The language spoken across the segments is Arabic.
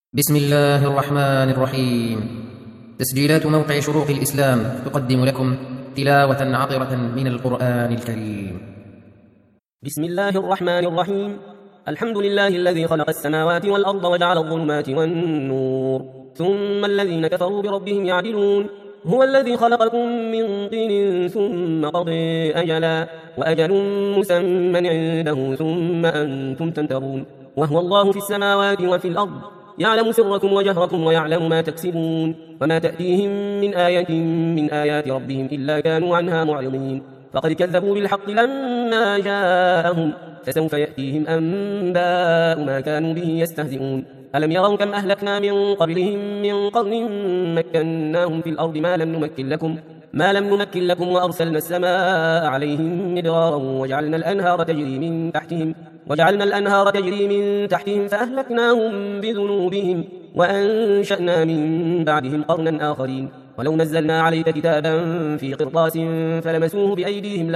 بسم الله الرحمن الرحيم. تسجيلات موقع شروق الإسلام تقدم لكم تلاوة عطرة من القرآن الكريم. بسم الله الرحمن الرحيم. الحمد لله الذي خلق السماوات والأرض وجعل الظلمات والنور ثم الذين كفروا بربهم يعدلون. هو الذي خلقكم من طين ثم قضى أجلا وأجل مسمى عنده ثم أنتم تمترون. وهو الله في السماوات وفي الأرض يعلم سركم وجهركم ويعلم ما تكسبون وما تأتيهم من آية من آيات ربهم إلا كانوا عنها معرضين. فقد كذبوا بالحق لما جاءهم فسوف يأتيهم أنباء ما كانوا به يستهزئون. ألم يروا كم أهلكنا من قبلهم من قرن مكناهم في الأرض ما لم نمكن لكم وأرسلنا السماء عليهم مدرارا وجعلنا الأنهار تجري من تحتهم فأهلكناهم بذنوبهم وأنشأنا من بعدهم قرنا آخرين. ولو نزلنا عليك كتابا في قرطاس فلمسوه بأيديهم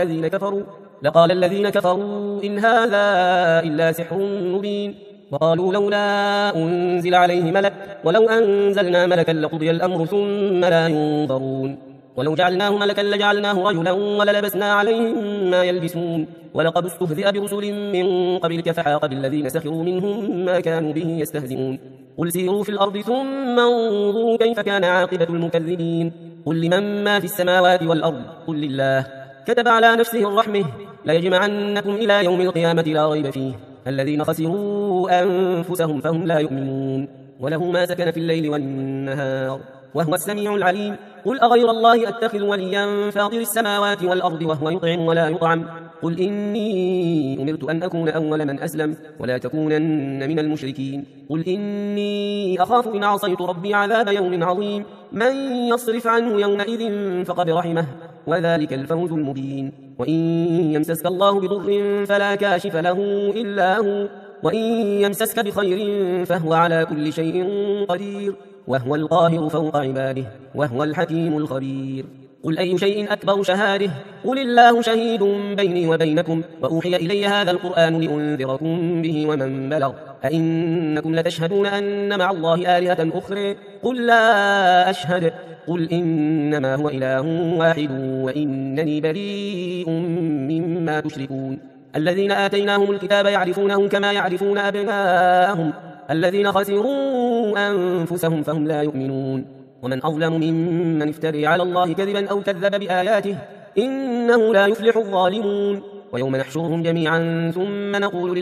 لقال الذين كفروا إن هذا إلا سحر مبين. وقالوا لولا أنزل عليه ملك ولو أنزلنا ملكا لقضي الأمر ثم لا ينظرون. ولو جعلناه ملكا لجعلناه رجلا وللبسنا عليهم ما يلبسون. ولقد استهزئ برسل من قبلك فحاق بالذين سخروا منهم ما كانوا به يستهزئون. قل سيروا في الأرض ثم انظروا كيف كان عاقبة المكذبين. قل لمن ما في السماوات والأرض قل لله كتب على نفسه الرحمة ليجمعنكم إلى يوم القيامة لا ريب فيه الذين خسروا أنفسهم فهم لا يؤمنون. وله ما سكن في الليل والنهار وهو السميع العليم. قل أغير الله أتخذ وليا فاطر السماوات والأرض وهو يطعم ولا يطعم. قل إني أمرت أن أكون أول من أسلم ولا تكونن من المشركين. قل إني أخاف إن عصيت ربي عذاب يوم عظيم. من يصرف عنه يومئذ فقد رحمه وذلك الفوز المبين. وإن يمسسك الله بضر فلا كاشف له إلا هو وإن يمسسك بخير فهو على كل شيء قدير وهو القاهر فوق عباده وهو الحكيم الخبير. قل أي شيء أكبر شهاده قل الله شهيد بيني وبينكم وأوحي إلي هذا القرآن لأنذركم به ومن بلغ أئنكم لتشهدون أن مع الله آلهة أخرى قل لا أشهد قل إنما هو إله واحد وإنني بريء مما تشركون. الذين آتيناهم الكتاب يعرفونه كما يعرفون أبناءهم الذين خسروا أنفسهم فهم لا يؤمنون. ومن أظلم ممن افتري على الله كذبا أو كذب بآياته إنه لا يفلح الظالمون. ويوم نحشرهم جميعا ثم نقول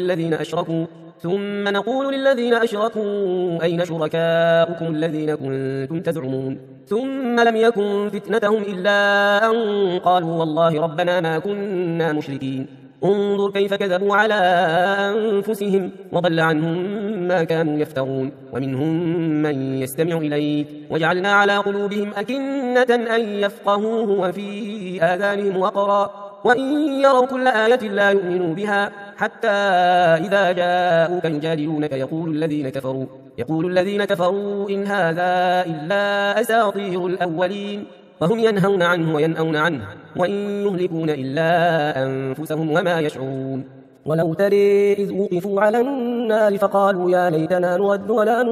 للذين أشركوا أين شركاؤكم الذين كنتم تزعمون ثم لم يكن فتنتهم إلا أن قالوا والله ربنا ما كنا مشركين. انظر كيف كذبوا على أنفسهم وضل عنهم ما كانوا يفترون. ومنهم من يستمع إليك وجعلنا على قلوبهم أكنة أن يفقهوه وفي آذانهم وقرا وإن يروا كل آية لا يؤمنوا بها حتى إذا جاءوك يجادلونك يقول الذين كفروا إن هذا إلا أساطير الأولين. وهم ينهون عنه وينأون عنه وإن يهلكون إلا أنفسهم وما يشعرون. ولو ترى إذ وقفوا على النار فقالوا يا ليتنا نرد ولا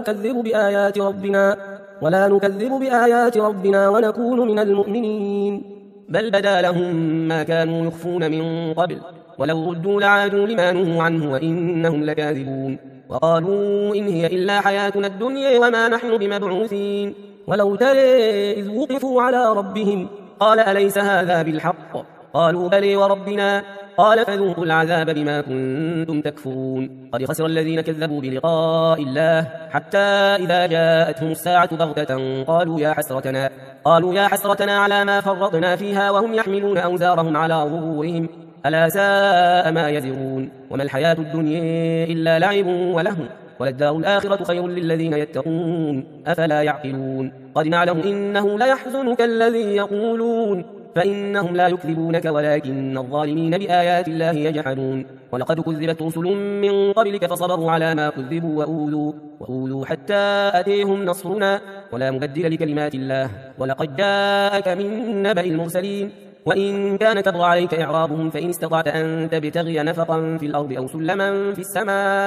نكذب بآيات ربنا ونكون من المؤمنين. بل بدا لهم ما كانوا يخفون من قبل ولو ردوا لعادوا لما نهوا عنه وإنهم لكاذبون. وقالوا إن هي إلا حياتنا الدنيا وما نحن بمبعوثين. ولو ترى إذ وقفوا على ربهم قال أليس هذا بالحق قالوا بلي وربنا قال فذوقوا العذاب بما كنتم تكفرون. قد خسر الذين كذبوا بلقاء الله حتى إذا جاءتهم الساعة بغتة قالوا يا حسرتنا على ما فرطنا فيها وهم يحملون أوزارهم على ظهورهم ألا ساء ما يزرون. وما الحياة الدنيا إلا لعب ولهو وللدار الآخرة خير للذين يتقون أفلا يعقلون. قد نعلم إنه ليحزنك الذي يقولون فإنهم لا يكذبونك ولكن الظالمين بآيات الله يجحدون. ولقد كذبت رسل من قبلك فصبروا على ما كذبوا وأوذوا حتى أتيهم نصرنا ولا مبدل لكلمات الله. ولقد جاءك من نبأ المرسلين وإن كان كبر عليك إعرابهم فإن استطعت أن تبتغي نفقا في الأرض أو سلما في السماء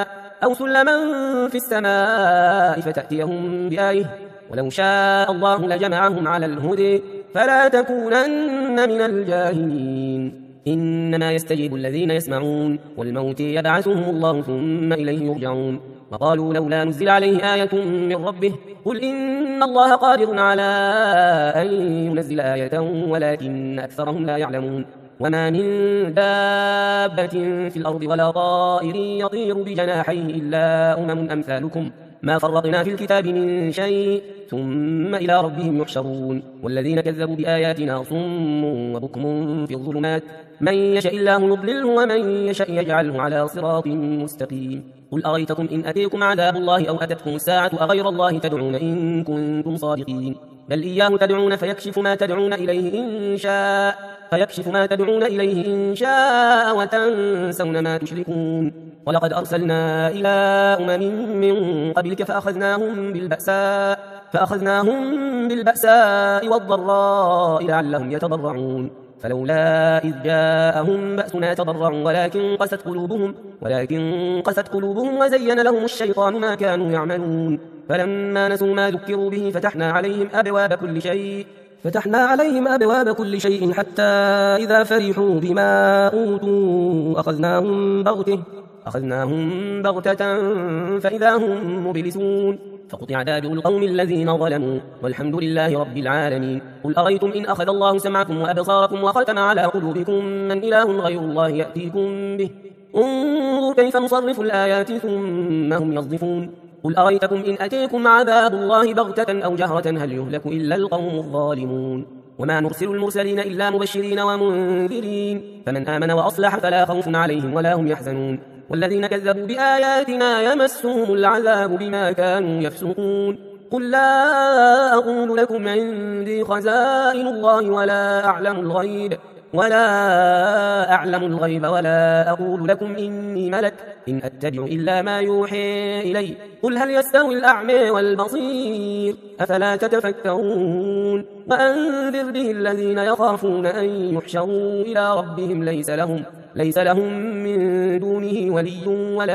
أو سلما في السماء فتأتيهم بآية ولو شاء الله لجمعهم على الهدى فلا تكونن من الجاهلين إنما يستجيب الذين يسمعون والموت يبعثهم الله ثم إليه يرجعون وقالوا لولا نزل عليه آية من ربه قل إن الله قادر على أن ينزل آية ولكن أكثرهم لا يعلمون وما من دابة في الأرض ولا طائر يطير بجناحيه إلا أمم أمثالكم ما فرطنا في الكتاب من شيء ثم إلى ربهم يحشرون والذين كذبوا بآياتنا صم وبكم في الظلمات من يشاء الله يضلله ومن يشاء يجعله على صراط مستقيم قل أريتكم إن أتيكم عذاب الله أو أتتكم الساعة أغير الله تدعون إن كنتم صادقين بل إياه تدعون فيكشف ما تدعون إليه إن شاء وتنسون ما تشركون ولقد أرسلنا إلى أمم من قبلك فأخذناهم بالبأساء والضراء لعلهم يتضرعون فلولا إذ جاءهم بأسنا تضرعوا ولكن قست قلوبهم وزين لهم الشيطان ما كانوا يعملون فلما نسوا ما ذكروا به فتحنا عليهم أبواب كل شيء حتى إذا فرحوا بما أوتوا أخذناهم بغتة فإذا هم مبلسون فقطع دابر القوم الذين ظلموا والحمد لله رب العالمين قل أريتم إن أخذ الله سمعكم وأبصاركم وختم على قلوبكم من إله غير الله يأتيكم به انظروا كيف نصرف الآيات ثم هم يصدفون قل أريتكم إن أتيكم عذاب الله بغتة أو جهرة هل يهلك إلا القوم الظالمون وما نرسل المرسلين إلا مبشرين ومنذرين فمن آمن وأصلح فلا خوف عليهم ولا هم يحزنون والذين كذبوا بآياتنا يمسهم العذاب بما كانوا يفسقون قل لا أقول لكم عندي خزائن الله ولا أعلم الغيب ولا أقول لكم إني ملك إن أتبع إلا ما يوحي إلي قل هل يستوي الأعمى والبصير أفلا تتفكرون وأنذر به الذين يخافون أن يحشروا إلى ربهم ليس لهم من دونه ولي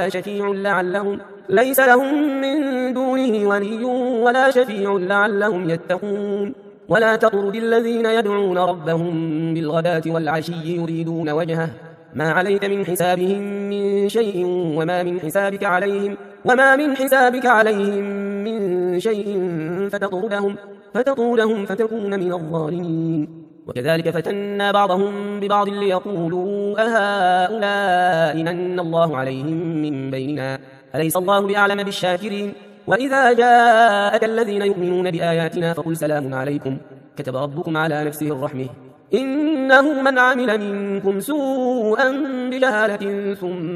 ولا شفيع لعلهم يتقون ولا تطرد الذين يدعون ربهم بالغداة والعشي يريدون وجهه ما عليك من حسابهم من شيء وما من حسابك عليهم من شيء فتطردهم فتكون من الظالمين وكذلك فتنا بعضهم ببعض ليقولوا أهؤلاء من الله عليهم من بيننا أليس الله بأعلم بالشاكرين وإذا جاءك الذين يؤمنون بآياتنا فقل سلام عليكم كتب ربكم على نفسه الرحمة إنه من عمل منكم سوءا بجهالة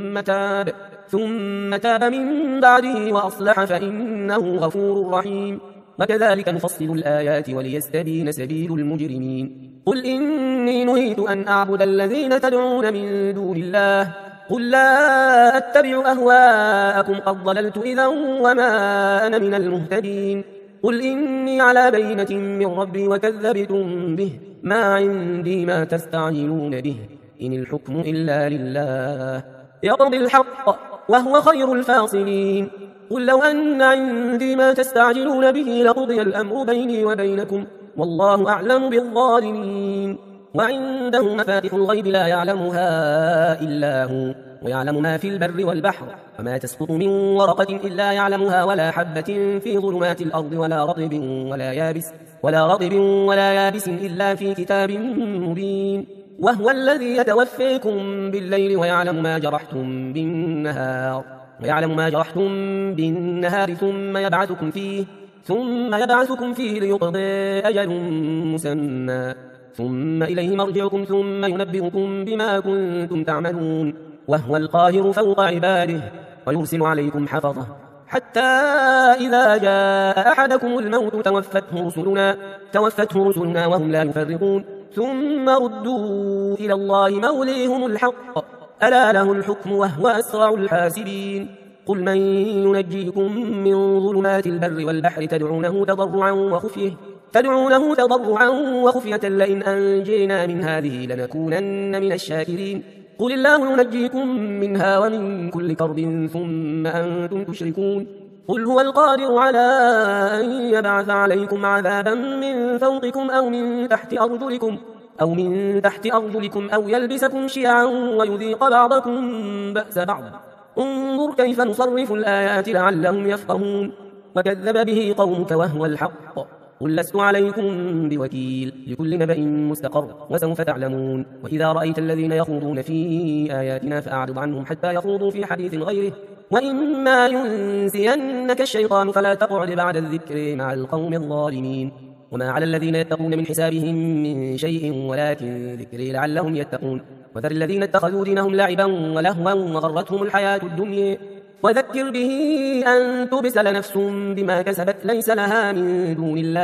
ثم تاب من بعده وأصلح فإنه غفور رحيم وكذلك نفصل الآيات وليستبين سبيل المجرمين قل إني نهيت أن أعبد الذين تدعون من دون الله قل لا أتبع أهواءكم قد ضللت إذا وما أنا من المهتدين قل إني على بينة من ربي وكذبتم به ما عندي ما تستعجلون به إن الحكم إلا لله يقضي الحق وهو خير الفاصلين قل لو أن عندي ما تستعجلون به لقضي الأمر بيني وبينكم والله أعلم بالظالمين وعنده مفاتح الغيب لا يعلمها إلا هو ويعلم ما في البر والبحر وما تسقط من ورقة إلا يعلمها ولا حبة في ظلمات الأرض ولا رطب ولا يابس إلا في كتاب مبين وهو الذي يتوفيكم بالليل ويعلم ما جرحتم بالنهار ثم يبعثكم فيه ليقضي أجل مسمى ثم إليه مرجعكم ثم ينبئكم بما كنتم تعملون وهو القاهر فوق عباده ويرسل عليكم حفظه حتى إذا جاء أحدكم الموت توفته رسلنا وهم لا يفرقون ثم ردوا إلى الله موليهم الحق ألا له الحكم وهو أسرع الحاسبين قل من ينجيكم من ظلمات البر والبحر تدعونه تضرعا وخفية لئن أنجينا من هذه لنكونن من الشاكرين قل الله ينجيكم منها ومن كل كرب ثم أنتم تشركون قل هو القادر على أن يبعث عليكم عذابا من فوقكم أو من تحت أرجلكم أو يلبسكم شيعا ويذيق بعضكم بأس بعض انظر كيف نصرف الآيات لعلهم يفقهون وكذب به قومك وهو الحق قل لست عليكم بوكيل لكل نبأ مستقر وسوف تعلمون وإذا رأيت الذين يخوضون في آياتنا فأعرض عنهم حتى يخوضوا في حديث غيره وإما ينسينك الشيطان فلا تقعد بعد الذكر مع القوم الظالمين وما على الذين يتقون من حسابهم من شيء ولكن ذكري لعلهم يتقون وذر الذين اتخذوا دينهم لعبا ولهوا وغرتهم الحياة الدنيا وذكر به أن تبسل نفس بما كسبت ليس لها من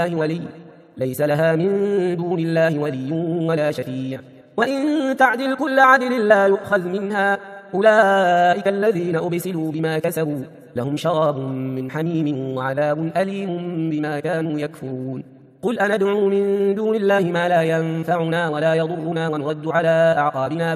دون الله ولي ولا شفيع وإن تعدل كل عدل لا يؤخذ منها أولئك الذين أبسلوا بما كسبوا لهم شراب من حميم وعذاب أليم بما كانوا يكفرون قل أندعو من دون الله ما لا ينفعنا ولا يضرنا ونرد على أعقابنا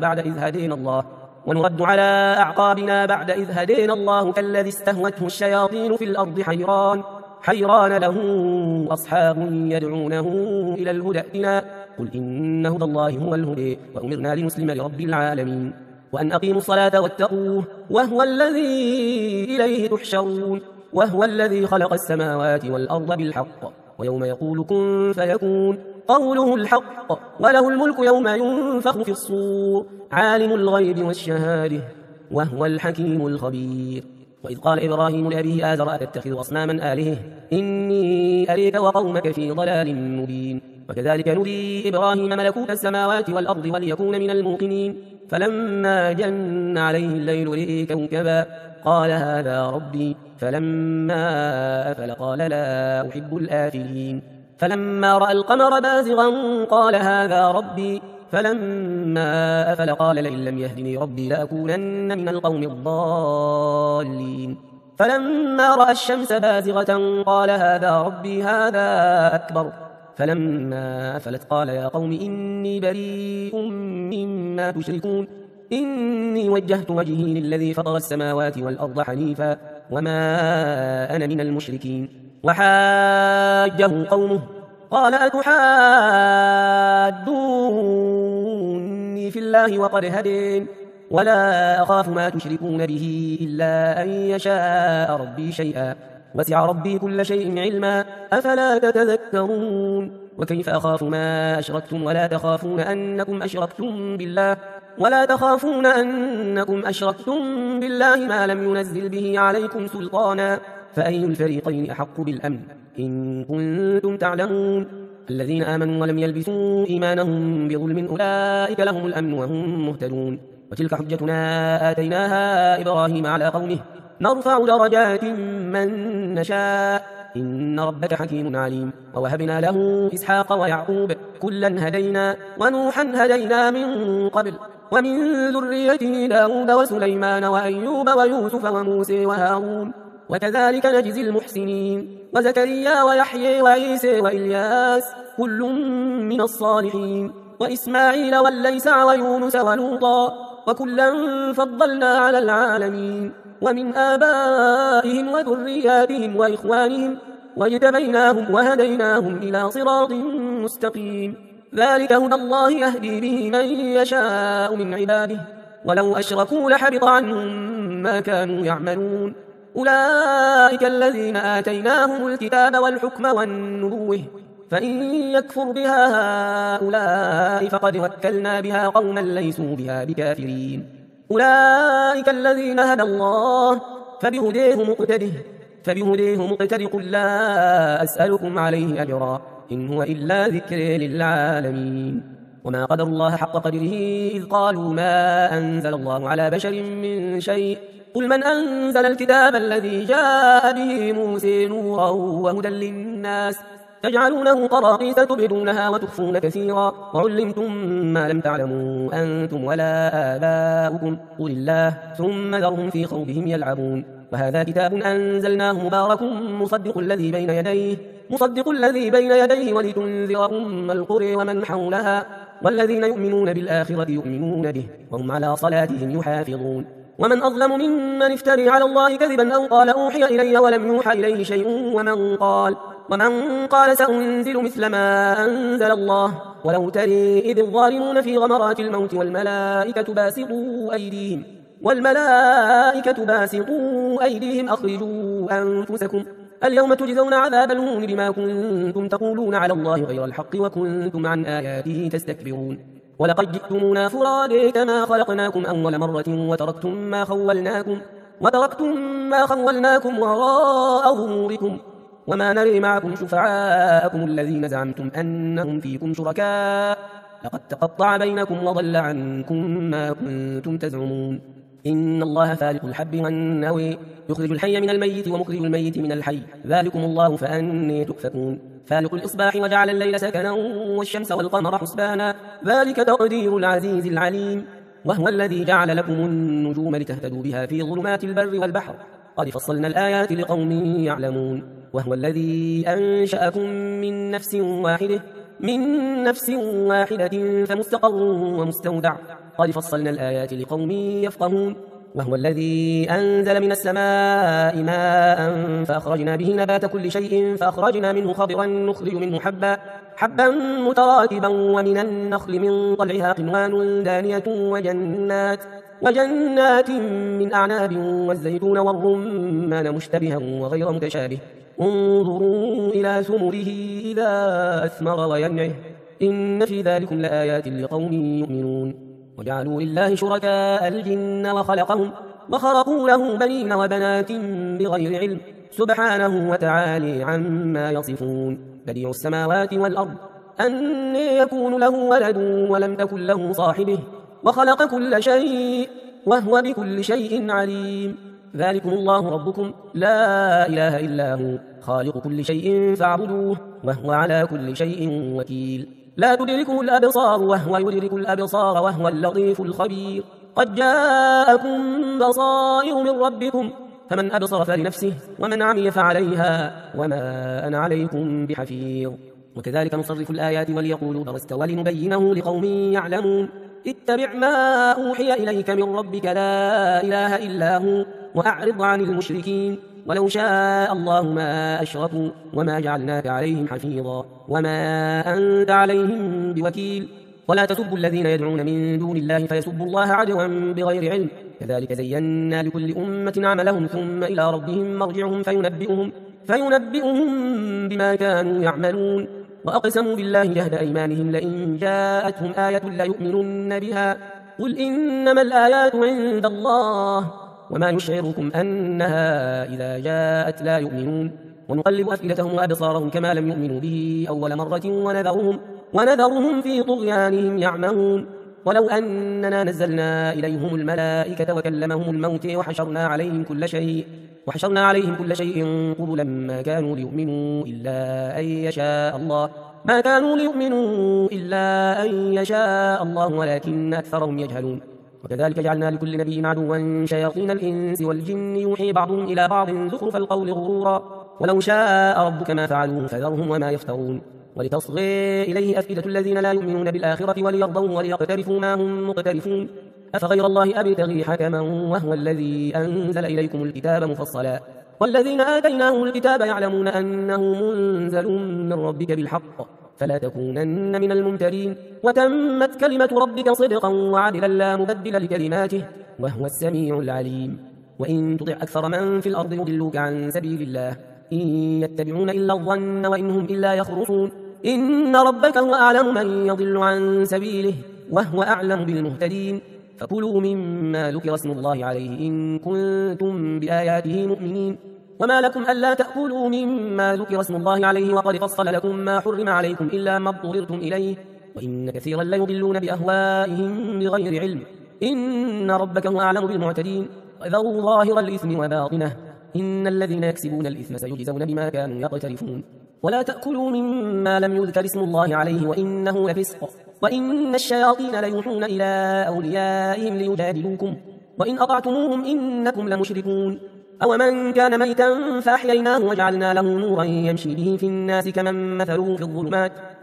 بعد إذ هدينا الله كالذي استهوته الشياطين في الأرض حيران له أصحاب يدعونه إلى الهدى ائتنا قل إن هدى الله هو الهدى وأمرنا لنسلم لرب العالمين وأن أقيموا الصلاة واتقوه وهو الذي إليه تحشرون وهو الذي خلق السماوات والأرض بالحق ويوم يقول كن فيكون قوله الحق وله الملك يوم ينفخ في الصور عالم الغيب والشهادة وهو الحكيم الخبير وإذ قال إبراهيم لأبيه آزر أتتخذ أصناما آلهة إني أريك وقومك في ضلال مبين وكذلك نري إبراهيم ملكوت السماوات والأرض وليكون من الموقنين فلما جن عليه الليل رئي كوكبا قال هذا ربي فلما أفل قال لا أحب الآفلين فلما رأى القمر بازغا قال هذا ربي فلما أفل قال لئن لم يهدني ربي لأكونن من القوم الضالين فلما رأى الشمس بازغة قال هذا ربي هذا أكبر فلما أفلت قال يا قوم إني بريء مما تشركون إني وجهت وجهي للذي فطر السماوات والأرض حنيفا وما أنا من المشركين وحاجه قومه قال أتحاجوني في الله وقد هدين ولا أخاف ما تشركون به إلا أن يشاء ربي شيئا وسع ربي كل شيء علما أفلا تتذكرون وكيف أخاف ما أشركتم ولا تخافون أنكم أشركتم بالله ما لم ينزل به عليكم سلطانا فأي الفريقين أحق بالأمن إن كنتم تعلمون الذين آمنوا ولم يلبسوا إيمانهم بظلم أولئك لهم الأمن وهم مهتدون وتلك حجتنا آتيناها إبراهيم على قومه نرفع درجات من نشاء إن ربك حكيم عليم ووهبنا له إسحاق ويعقوب كلا هدينا ونوحا هدينا من قبل ومن ذريته داود وسليمان وأيوب ويوسف وموسى وهارون وكذلك نجزي المحسنين وزكريا ويحيى وعيسى وإلياس كل من الصالحين وإسماعيل واليسع ويونس ولوطا وكلا فضلنا على العالمين ومن آبائهم وذرياتهم وإخوانهم واجتبيناهم وهديناهم إلى صراط مستقيم ذلك هدى الله يهدي به من يشاء من عباده ولو أشركوا لحبط عنهم ما كانوا يعملون أولئك الذين آتيناهم الكتاب والحكم والنبوة فإن يكفر بها هؤلاء فقد وكلنا بها قوما ليسوا بها بكافرين أولئك الذين هدى الله فبهديه مقتده قل لا أسألكم عليه أجرا إن هو إلا ذكر للعالمين وما قدر الله حق قدره إذ قالوا ما أنزل الله على بشر من شيء قل من أنزل الكتاب الذي جاء به موسى نورا وهدى للناس تجعلونه قراطيس تبدونها وتخفون كثيرا وعلمتم ما لم تعلموا أنتم ولا آباؤكم قل الله ثم ذرهم في خوضهم يلعبون وهذا كتاب أنزلناه مبارك مصدق الذي بين يديه ولتنذر أم القرى ومن حولها والذين يؤمنون بالآخرة يؤمنون به وهم على صلاتهم يحافظون ومن أظلم ممن افتري على الله كذبا أو قال أوحي إلي ولم يوحى إليه شيء ومن قال سأنزل مثل ما أنزل الله ولو تري إذ الظالمون في غمرات الموت والملائكة باسطوا أيديهم أخرجوا أنفسكم اليوم تجزون عذاب الهون بما كنتم تقولون على الله غير الحق وكنتم عن آياته تستكبرون ولقد جئتمونا فرادى كما خلقناكم أول مرة وتركتم ما خولناكم وراء ظهوركم وما نري معكم شفعاءكم الذين زعمتم أنهم فيكم شركاء لقد تقطع بينكم وضل عنكم ما كنتم تزعمون إن الله فالق الحب والنوى يخرج الحي من الميت ومخرج الميت من الحي ذلكم الله فأني تؤفكون فالق الإصباح وجعل الليل سكنا والشمس والقمر حسبانا ذلك تقدير العزيز العليم وهو الذي جعل لكم النجوم لتهتدوا بها في ظلمات البر والبحر قد فصلنا الآيات لقوم يعلمون وهو الذي أنشأكم من نفس واحدة فمستقر ومستودع قد فصلنا الآيات لقوم يفقهون وهو الذي أنزل من السماء ماء فأخرجنا به نبات كل شيء فأخرجنا منه خضرا نخرج منه حبا متراكبا ومن النخل من طلعها قنوان دانية وجنات من أعناب والزيتون والرمان مشتبها وغير متشابه انظروا إلى ثمره إذا أثمر وينعه إن في ذلكم لآيات لقوم يؤمنون وجعلوا لله شركاء الجن وخرقوا له بنين وبنات بغير علم سبحانه وتعالى عما يصفون بديع السماوات والأرض أن يكون له ولد ولم تكن له صاحبه وخلق كل شيء وهو بكل شيء عليم ذلكم الله ربكم لا إله إلا هو خالق كل شيء فاعبدوه وهو على كل شيء وكيل لا تدركه الأبصار وهو يدرك الأبصار وهو اللطيف الخبير قد جاءكم بصائر من ربكم فمن أبصر فلنفسه ومن عمي فعليها وما أنا عليكم بحفيظ وكذلك نصرف الآيات وليقولوا درست ولنبينه لقوم يعلمون اتبع ما أوحي إليك من ربك لا إله إلا هو وأعرض عن المشركين ولو شاء الله ما أشركوا وما جعلناك عليهم حفيظا وما أنت عليهم بوكيل ولا تسبوا الذين يدعون من دون الله فيسبوا الله عدوا بغير علم كذلك زينا لكل أمة عملهم ثم إلى ربهم مرجعهم فينبئهم بما كانوا يعملون وأقسموا بالله جهد أيمانهم لئن جاءتهم آية ليؤمنن بها قل إنما الآيات عند الله وما يشعركم أنها إذا جاءت لا يؤمنون ونقلب أفئدتهم وأبصارهم كما لم يؤمنوا به أول مرة ونذرهم في طغيانهم يعمهون ولو أننا نزلنا إليهم الملائكة وكلمهم الموت وحشرنا عليهم كل شيء قبلا ما كانوا ليؤمنوا إلا أن يشاء الله ولكن أكثرهم يجهلون وكذلك جعلنا لكل نبي عدوا شياطين الإنس والجن يوحي بعضهم إلى بعض زخرف القول غرورا ولو شاء ربك ما فعلوه فذرهم وما يفترون ولتصغي إليه أفئدة الذين لا يؤمنون بالآخرة وليرضوا وليقترفوا ما هم مقترفون أفغير الله أبتغي حكما وهو الذي أنزل إليكم الكتاب مفصلا والذين آتيناهم الكتاب يعلمون أنه منزل من ربك بالحق فلا تكونن من الممترين وتمت كلمة ربك صدقا وعدلا لا مبدل لكلماته وهو السميع العليم وإن تطع أكثر من في الأرض يضلوك عن سبيل الله إن يتبعون إلا الظن وإن هم إلا يخرصون إن ربك هو أعلم من يضل عن سبيله وهو أعلم بالمهتدين فكلوا مما ذكر اسم الله عليه إن كنتم بآياته مؤمنين وما لكم ألا تأكلوا مما ذكر اسم الله عليه وقد فصل لكم ما حرم عليكم إلا ما اضطررتم إليه وإن كثيرا ليضلون بأهوائهم بغير علم إن ربك هو أعلم بالمعتدين وذروا ظاهر الإثم وباطنه إن الذين يكسبون الإثم سيجزون بما كانوا يقترفون ولا تأكلوا مما لم يذكر اسم الله عليه وإنه لفسق وإن الشياطين ليوحون إلى أوليائهم ليجادلوكم وإن أطعتموهم إنكم لمشركون أو من كان ميتا فأحييناه وجعلنا له نورا يمشي به في الناس كمن مثله في الظلمات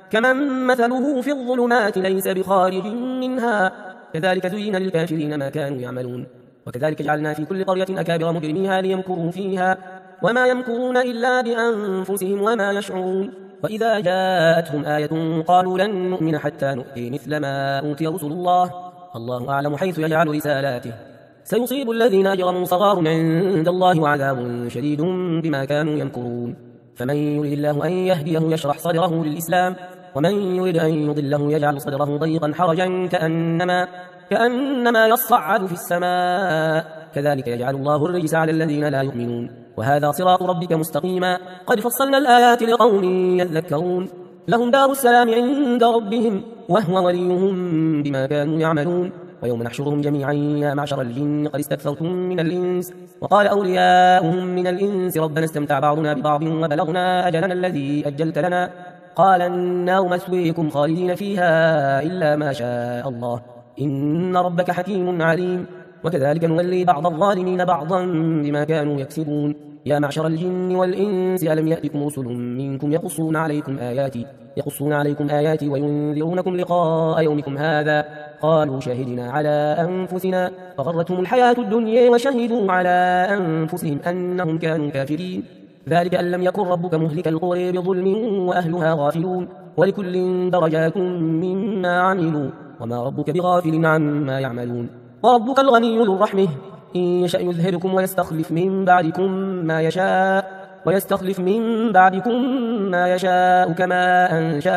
كمن مثله في الظلمات ليس بخارج منها كذلك زين للكافرين ما كانوا يعملون وكذلك جعلنا في كل قرية أكابر مجرميها ليمكروا فيها وما يمكرون إلا بأنفسهم وما يشعرون وإذا جاءتهم آية قالوا لن نؤمن حتى نؤتي مثل ما أوتي رسل الله أعلم حيث يجعل رسالاته سيصيب الذين أجرموا صغار عند الله وعذاب شديد بما كانوا يمكرون فمن يريد الله أن يهديه يشرح صدره للإسلام ومن يريد أن يضله يجعل صدره ضيقا حرجا كأنما يصعد في السماء كذلك يجعل الله الرجس على الذين لا يؤمنون وهذا صراط ربك مستقيما قد فصلنا الآيات لقوم يذكرون لهم دار السلام عند ربهم وهو وليهم بما كانوا يعملون ويوم نحشرهم جميعا يا معشر الجن قد استكثرتم من الإنس وقال أولياؤهم من الإنس ربنا استمتع بعضنا ببعض وبلغنا أجلنا الذي أجلت لنا قال النار مثويكم خالدين فيها إلا ما شاء الله إن ربك حكيم عليم وكذلك نولي بعض الظالمين بعضا بما كانوا يكسبون يا معشر الجن والإنس ألم يأتكم رسل منكم يقصون عليكم آياتي وينذرونكم لقاء يومكم هذا قالوا شهدنا على أنفسنا فغرتهم الحياة الدنيا وشهدوا على أنفسهم أنهم كانوا كافرين ذلك أن لم يكن ربك مهلك القرى بظلم وأهلها غافلون ولكل درجات مما عملوا وما ربك بغافل عما يعملون وربك الغني ذو الرحمة إن يشأ يذهبكم ويستخلف من بعدكم ما يشاء كما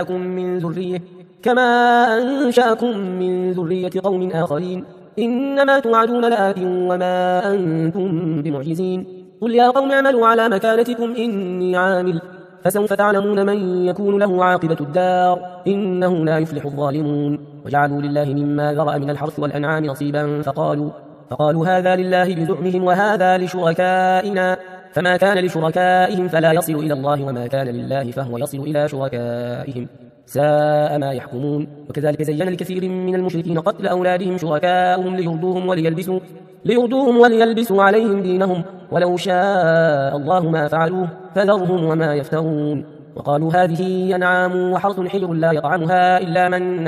أنشأكم من ذرية قوم آخرين إنما توعدون لآت وما أنتم بمعجزين قل يا قوم اعملوا على مكانتكم إني عامل فسوف تعلمون من يكون له عاقبة الدار إنه لا يفلح الظالمون وجعلوا لله مما ذرأ من الحرث والأنعام نصيبا فقالوا هذا لله بزعمهم وهذا لشركائنا فما كان لشركائهم فلا يصل إلى الله وما كان لله فهو يصل إلى شركائهم ساء ما يحكمون وكذلك زين لكثير من المشركين قتل أولادهم شركاؤهم ليردوهم وليلبسوا عليهم دينهم ولو شاء الله ما فعلوه فذرهم وما يفترون وقالوا هذه أنعام وحرث حجر لا يطعمها إلا من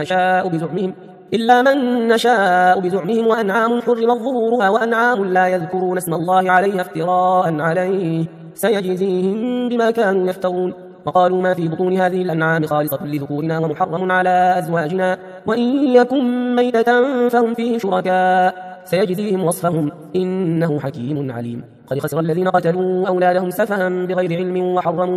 نشاء بزعمهم وأنعام حرمت ظهورها وأنعام لا يذكرون اسم الله عليها افتراء عليه سيجزيهم بما كانوا يفترون وقالوا ما في بطون هذه الأنعام خالصة لذكورنا ومحرم على أزواجنا وإن يكن ميتة فهم فيه شركاء سيجزيهم وصفهم إنه حكيم عليم قد خسر الذين قتلوا أولادهم سفها بغير علم وحرموا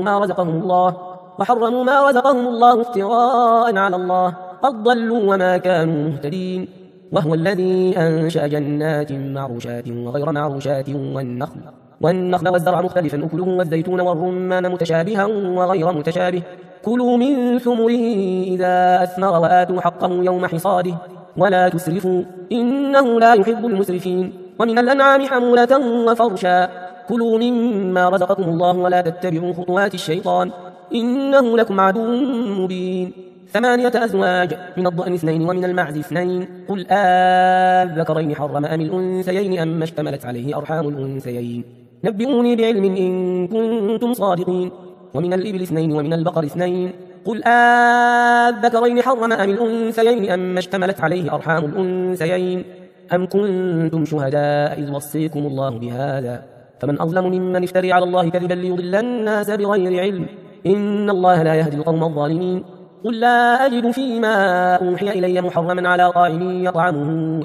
ما رزقهم الله افتراء على الله قد ضلوا وما كانوا مهتدين وهو الذي أنشأ جنات معروشات وغير معروشات والنخل والزرع مختلفا أكله والزيتون والرمان متشابها وغير متشابه كلوا من ثمره إذا أثمر وآتوا حقه يوم حصاده ولا تسرفوا إنه لا يحب المسرفين ومن الأنعام حمولة وفرشا كلوا مما رزقكم الله ولا تتبعوا خطوات الشيطان إنه لكم عدو مبين 8 أزواج من الضأن 2 ومن المعز 2 قل الذكرين حرم أم الأنثيين أما اشتملت عليه أرحام الأنثيين نبئوني بعلم إن كنتم صادقين ومن الإبل 2 ومن البقر 2 قل الذكرين حرم أم الأنثيين أما اشتملت عليه أرحام الأنثيين أم كنتم شهداء إذ وصيكم الله بهذا فمن أظلم ممن افتري على الله كذبا ليضل الناس بغير علم إن الله لا يهدي القوم الظالمين قل لا أجد فيما أوحي إلي محرما على طاعم يطعمه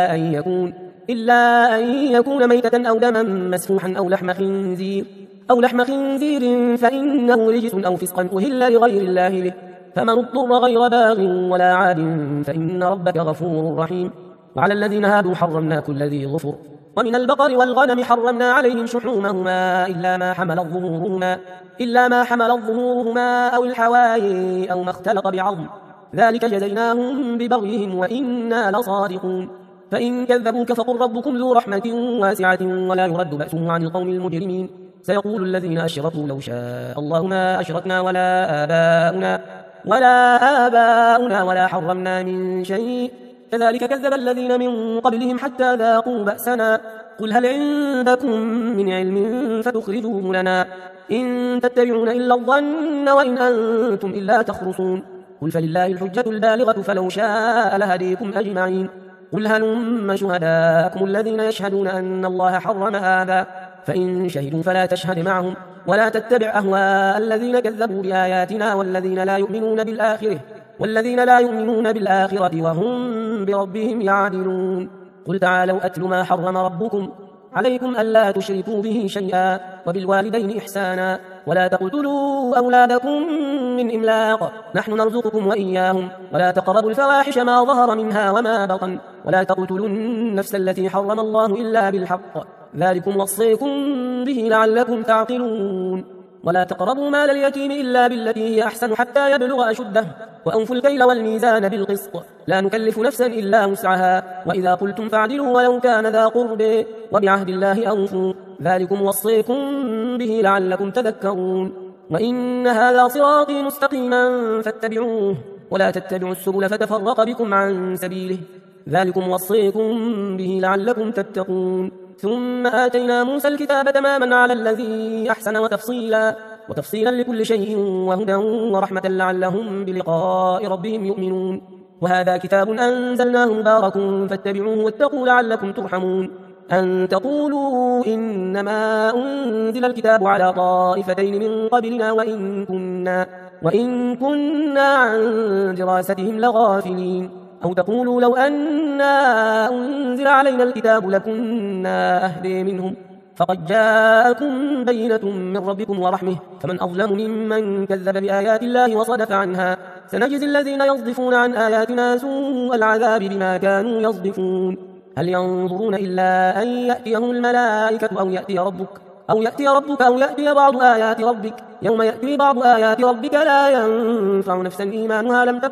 إلا أن يكون ميتة أو دما مسفوحا أو لحم خنزير فإنه رجس أو فسقا أهل لغير الله به فمن اضطر غير باغ ولا عاد فإن ربك غفور رحيم وعلى الذين هادوا حرمنا كل ذي ظفر ومن البقر والغنم حرمنا عليهم شحومهما إلا ما حملت ظهورهما أو الحواي أو ما اختلط بعظم ذلك جزيناهم ببغيهم وإنا لصادقون فإن كذبوك فقل ربكم ذو رحمة واسعة ولا يرد بأسه عن القوم المجرمين سيقول الذين أشركوا لو شاء الله ما أشركنا ولا آباؤنا ولا حرمنا من شيء كذلك كذب الذين من قبلهم حتى ذاقوا بأسنا قل هل عندكم من علم فتخرجوه لنا إن تتبعون إلا الظن وإن أنتم إلا تخرصون قل فلله الحجة البالغة فلو شاء لهديكم أجمعين. قل هلم شهداءكم الذين يشهدون أن الله حرم هذا، فإن شهدوا فلا تشهد معهم، ولا تتبع أهواء الذين كذبوا بآياتنا والذين لا يؤمنون بالآخرة وهم بربهم يعدلون. قل تعالوا أتل ما حرم ربكم عليكم ألا تشركوا به شيئا، وبالوالدين إحسانا، ولا تقتلوا أولادكم من إملاق، نحن نرزقكم وإياهم، ولا تقربوا الفواحش ما ظهر منها وما بطن، ولا تقتلوا النفس التي حرم الله إلا بالحق، ذلكم وصيكم به لعلكم تعقلون. ولا تقربوا مال اليتيم إلا بالتي هي أحسن حتى يبلغ أشده، وأوفوا الكيل والميزان بالقسط، لا نكلف نفسا إلا وسعها، وإذا قلتم فاعدلوا ولو كان ذا قرب، وبعهد الله أوفوا، ذلكم وصيكم به لعلكم تذكرون. وإن هذا صراطي مستقيما فاتبعوه، ولا تتبعوا السبل فتفرق بكم عن سبيله، ذلكم وصيكم به لعلكم تتقون. ثم آتينا موسى الكتاب تماما على الذي أحسن وتفصيلا لكل شيء وهدى ورحمة لعلهم بلقاء ربهم يؤمنون. وهذا كتاب أنزلناه مبارك فاتبعوه واتقوا لعلكم ترحمون. أن تقولوا إنما أنزل الكتاب على طائفتين من قبلنا وإن كنا عن دراستهم لغافلين. أو تقولوا لو أنا أنزل علينا الكتاب لكنا أهدي منهم، فقد جاءكم بينة من ربكم ورحمة، فمن أظلم ممن كذب بآيات الله وصدف عنها. سنجزي الذين يصدفون عن آياتنا سوء العذاب بما كانوا يصدفون. هل ينظرون إلا أن يأتيهم الملائكة أو يأتي ربك أو يأتي بعض آيات ربك، يوم يأتي بعض آيات ربك لا ينفع نفسا إيمانها لم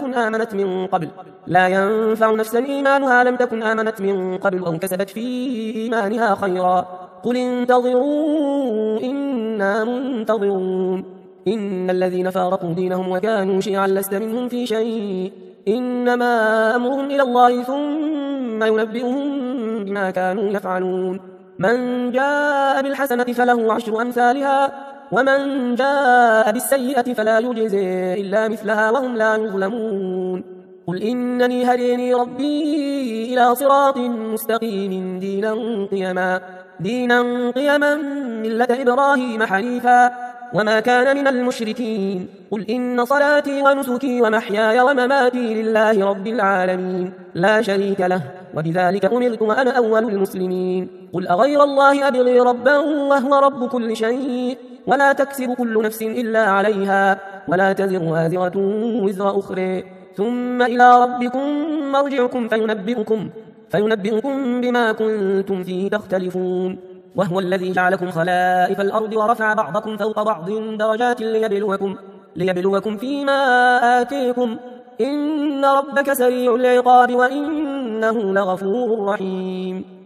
تكن آمنت من قبل أو كسبت في إيمانها خيرا. قل انتظروا إنا منتظرون. إن الذين فارقوا دينهم وكانوا شيعا لست منهم في شيء، إنما أمرهم إلى الله ثم ينبئهم بما كانوا يفعلون. من جاء بالحسنة فله 10 أمثالها، ومن جاء بالسيئة فلا يجزى إلا مثلها وهم لا يظلمون. قل إنني هديني ربي إلى صراط مستقيم دينا قيما ملة إبراهيم حنيفا وما كان من المشركين. قل إن صلاتي ونسكي ومحياي ومماتي لله رب العالمين لا شريك له، وبذلك أمرت وأنا أول المسلمين. قل أغير الله أبغي ربا وهو رب كل شيء، ولا تكسب كل نفس إلا عليها، ولا تزر وازرة وزر أخرى، ثم إلى ربكم مرجعكم فينبئكم بما كنتم فيه تختلفون. وهو الذي جعلكم خلائف الأرض ورفع بعضكم فوق بعض درجات ليبلوكم فيما آتيكم، إن ربك سريع العقاب وإنه لغفور رحيم.